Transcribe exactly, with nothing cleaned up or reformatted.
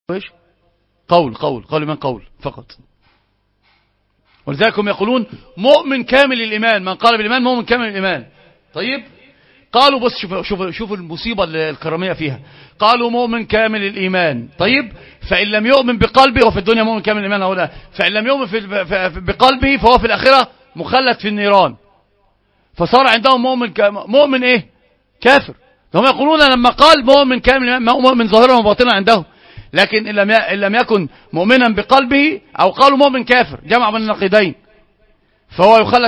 ايش؟ قول قول قول من قول فقط. ولذلك هم يقولون مؤمن كامل الإيمان، من قال بالإيمان مؤمن كامل الإيمان. طيب قالوا بص شوفوا شوفوا شوفوا المصيبة الكرامية فيها. قالوا مؤمن كامل الإيمان، طيب فإن لم يؤمن بقلبه وفي الدنيا مؤمن كامل الإيمان أو لا، فإن لم يؤمن في بقلبه فهو في الآخرة مخلد في النيران، فصار عندهم مؤمن مؤمن إيه؟ كافر. هم يقولون لما قال مؤمن كامل مؤمن ظاهرا وباطنا عندهم، لكن إن لم يكن مؤمنا بقلبه أو قالوا مؤمن كافر، جمع بين النقيضين، فهو يخلد